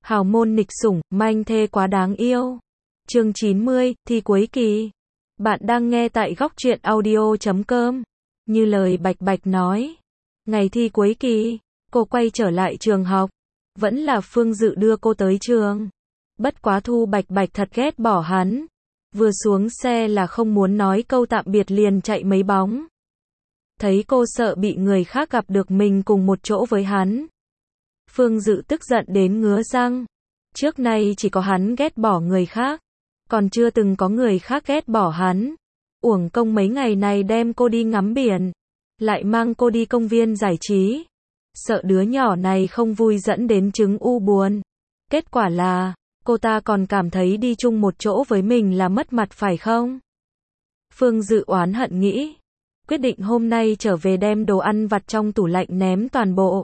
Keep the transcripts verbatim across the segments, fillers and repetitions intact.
Hào môn nghịch sủng, manh thê quá đáng yêu. Chương chín mươi, thi cuối kỳ. Bạn đang nghe tại góc truyện audio chấm com. Như lời Bạch Bạch nói. Ngày thi cuối kỳ, cô quay trở lại trường học. Vẫn là Phương Dự đưa cô tới trường. Bất quá Thu Bạch Bạch thật ghét bỏ hắn. Vừa xuống xe là không muốn nói câu tạm biệt liền chạy mấy bóng. Thấy cô sợ bị người khác gặp được mình cùng một chỗ với hắn. Phương Dự tức giận đến ngứa răng. Trước nay chỉ có hắn ghét bỏ người khác. Còn chưa từng có người khác ghét bỏ hắn. Uổng công mấy ngày này đem cô đi ngắm biển. Lại mang cô đi công viên giải trí. Sợ đứa nhỏ này không vui dẫn đến chứng u buồn. Kết quả là, cô ta còn cảm thấy đi chung một chỗ với mình là mất mặt phải không? Phương Dự oán hận nghĩ. Quyết định hôm nay trở về đem đồ ăn vặt trong tủ lạnh ném toàn bộ.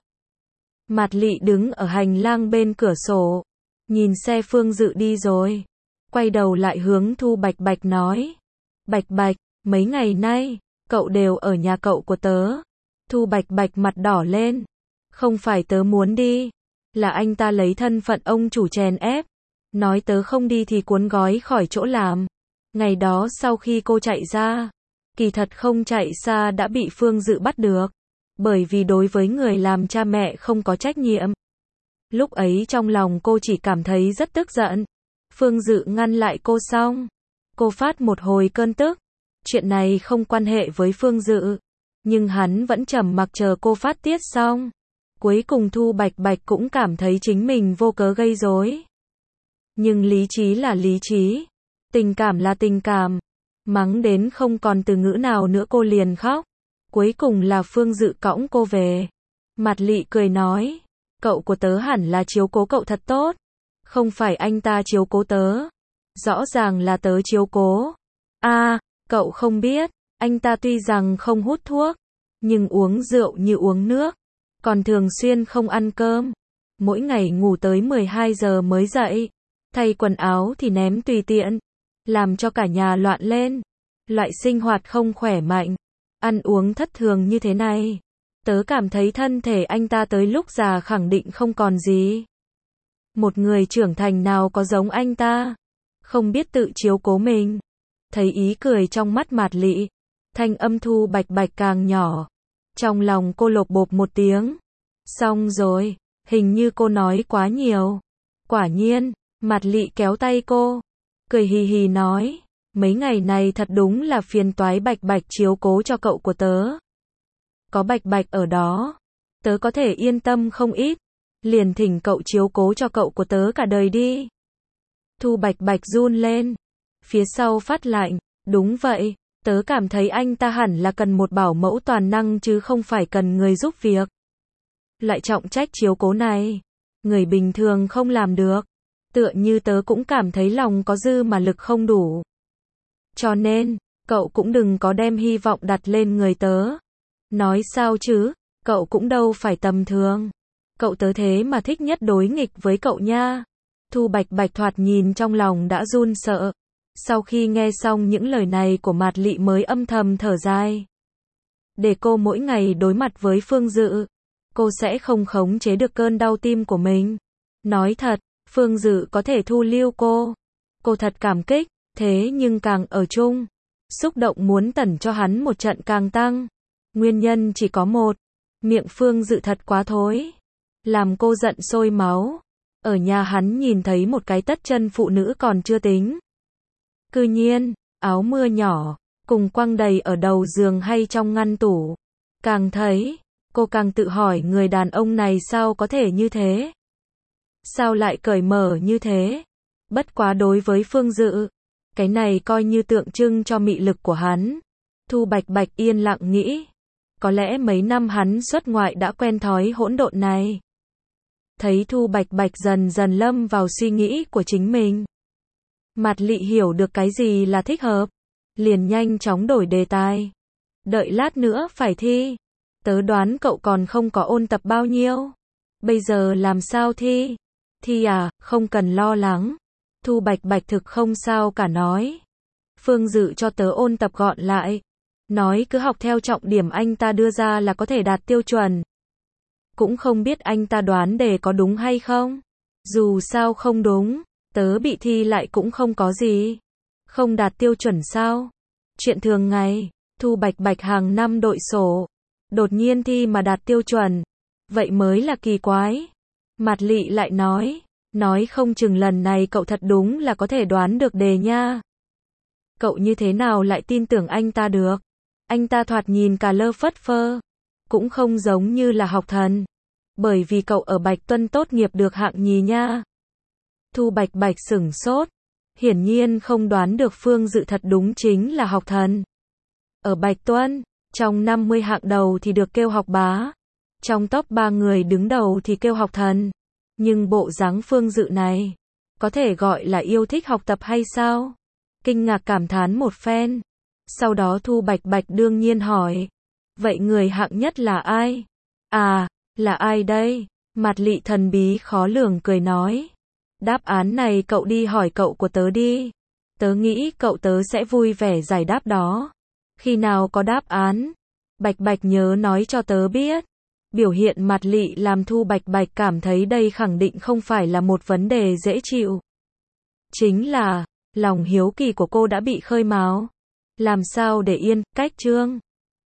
Mạt Lị đứng ở hành lang bên cửa sổ. Nhìn xe Phương Dự đi rồi. Quay đầu lại hướng Thu Bạch Bạch nói. Bạch Bạch, mấy ngày nay, cậu đều ở nhà cậu của tớ. Thu Bạch Bạch mặt đỏ lên. Không phải tớ muốn đi. Là anh ta lấy thân phận ông chủ chèn ép. Nói tớ không đi thì cuốn gói khỏi chỗ làm. Ngày đó sau khi cô chạy ra. Kỳ thật không chạy xa đã bị Phương Dự bắt được. Bởi vì đối với người làm cha mẹ không có trách nhiệm. Lúc ấy trong lòng cô chỉ cảm thấy rất tức giận. Phương Dự ngăn lại cô xong. Cô phát một hồi cơn tức. Chuyện này không quan hệ với Phương Dự. Nhưng hắn vẫn trầm mặc chờ cô phát tiết xong. Cuối cùng Thu Bạch Bạch cũng cảm thấy chính mình vô cớ gây rối. Nhưng lý trí là lý trí. Tình cảm là tình cảm. Mắng đến không còn từ ngữ nào nữa cô liền khóc. Cuối cùng là Phương Dự cõng cô về. Mạt Lị cười nói. Cậu của tớ hẳn là chiếu cố cậu thật tốt. Không phải anh ta chiếu cố tớ. Rõ ràng là tớ chiếu cố. À, cậu không biết. Anh ta tuy rằng không hút thuốc. Nhưng uống rượu như uống nước. Còn thường xuyên không ăn cơm. Mỗi ngày ngủ tới mười hai giờ mới dậy. Thay quần áo thì ném tùy tiện. Làm cho cả nhà loạn lên. Loại sinh hoạt không khỏe mạnh. Ăn uống thất thường như thế này. Tớ cảm thấy thân thể anh ta tới lúc già khẳng định không còn gì. Một người trưởng thành nào có giống anh ta. Không biết tự chiếu cố mình. Thấy ý cười trong mắt Mạt Lị. Thanh âm Thu Bạch Bạch càng nhỏ. Trong lòng cô lột bột một tiếng. Xong rồi. Hình như cô nói quá nhiều. Quả nhiên. Mạt Lị kéo tay cô. Cười hì hì nói. Mấy ngày này thật đúng là phiền toái Bạch Bạch chiếu cố cho cậu của tớ. Có Bạch Bạch ở đó. Tớ có thể yên tâm không ít. Liền thỉnh cậu chiếu cố cho cậu của tớ cả đời đi. Thu Bạch Bạch run lên. Phía sau phát lạnh. Đúng vậy. Tớ cảm thấy anh ta hẳn là cần một bảo mẫu toàn năng chứ không phải cần người giúp việc. Loại trọng trách chiếu cố này. Người bình thường không làm được. Tựa như tớ cũng cảm thấy lòng có dư mà lực không đủ. Cho nên, cậu cũng đừng có đem hy vọng đặt lên người tớ. Nói sao chứ, cậu cũng đâu phải tầm thường. Cậu tớ thế mà thích nhất đối nghịch với cậu nha. Thu Bạch Bạch thoạt nhìn trong lòng đã run sợ. Sau khi nghe xong những lời này của Mạt Lị mới âm thầm thở dài. Để cô mỗi ngày đối mặt với Phương Dự. Cô sẽ không khống chế được cơn đau tim của mình. Nói thật, Phương Dự có thể thu lưu cô. Cô thật cảm kích. Thế nhưng càng ở chung, xúc động muốn tẩn cho hắn một trận càng tăng. Nguyên nhân chỉ có một. Miệng Phương Dự thật quá thối. Làm cô giận sôi máu. Ở nhà hắn nhìn thấy một cái tất chân phụ nữ còn chưa tính. Cư nhiên, áo mưa nhỏ, cùng quăng đầy ở đầu giường hay trong ngăn tủ. Càng thấy, cô càng tự hỏi người đàn ông này sao có thể như thế. Sao lại cởi mở như thế. Bất quá đối với Phương Dự. Cái này coi như tượng trưng cho mị lực của hắn. Thu Bạch Bạch yên lặng nghĩ. Có lẽ mấy năm hắn xuất ngoại đã quen thói hỗn độn này. Thấy Thu Bạch Bạch dần dần lâm vào suy nghĩ của chính mình. Mạt Lị hiểu được cái gì là thích hợp. Liền nhanh chóng đổi đề tài. Đợi lát nữa phải thi. Tớ đoán cậu còn không có ôn tập bao nhiêu. Bây giờ làm sao thi? Thi à, không cần lo lắng. Thu Bạch Bạch thực không sao cả nói. Phương Dự cho tớ ôn tập gọn lại. Nói cứ học theo trọng điểm anh ta đưa ra là có thể đạt tiêu chuẩn. Cũng không biết anh ta đoán đề có đúng hay không. Dù sao không đúng, tớ bị thi lại cũng không có gì. Không đạt tiêu chuẩn sao? Chuyện thường ngày, Thu Bạch Bạch hàng năm đội sổ. Đột nhiên thi mà đạt tiêu chuẩn. Vậy mới là kỳ quái. Mạt Lị lại nói. Nói không chừng lần này cậu thật đúng là có thể đoán được đề nha. Cậu như thế nào lại tin tưởng anh ta được? Anh ta thoạt nhìn cả lơ phất phơ. Cũng không giống như là học thần. Bởi vì cậu ở Bạch Tuân tốt nghiệp được hạng nhì nha. Thu Bạch Bạch sửng sốt. Hiển nhiên không đoán được Phương Dự thật đúng chính là học thần. Ở Bạch Tuân, trong năm mươi hạng đầu thì được kêu học bá. Trong top ba người đứng đầu thì kêu học thần. Nhưng bộ dáng Phương Dự này, có thể gọi là yêu thích học tập hay sao? Kinh ngạc cảm thán một phen. Sau đó Thu Bạch Bạch đương nhiên hỏi. Vậy người hạng nhất là ai? À, là ai đây? Mạt Lị thần bí khó lường cười nói. Đáp án này cậu đi hỏi cậu của tớ đi. Tớ nghĩ cậu tớ sẽ vui vẻ giải đáp đó. Khi nào có đáp án, Bạch Bạch nhớ nói cho tớ biết. Biểu hiện Mạt Lị làm Thu Bạch Bạch cảm thấy đây khẳng định không phải là một vấn đề dễ chịu. Chính là, lòng hiếu kỳ của cô đã bị khơi mào. Làm sao để yên, cách chương.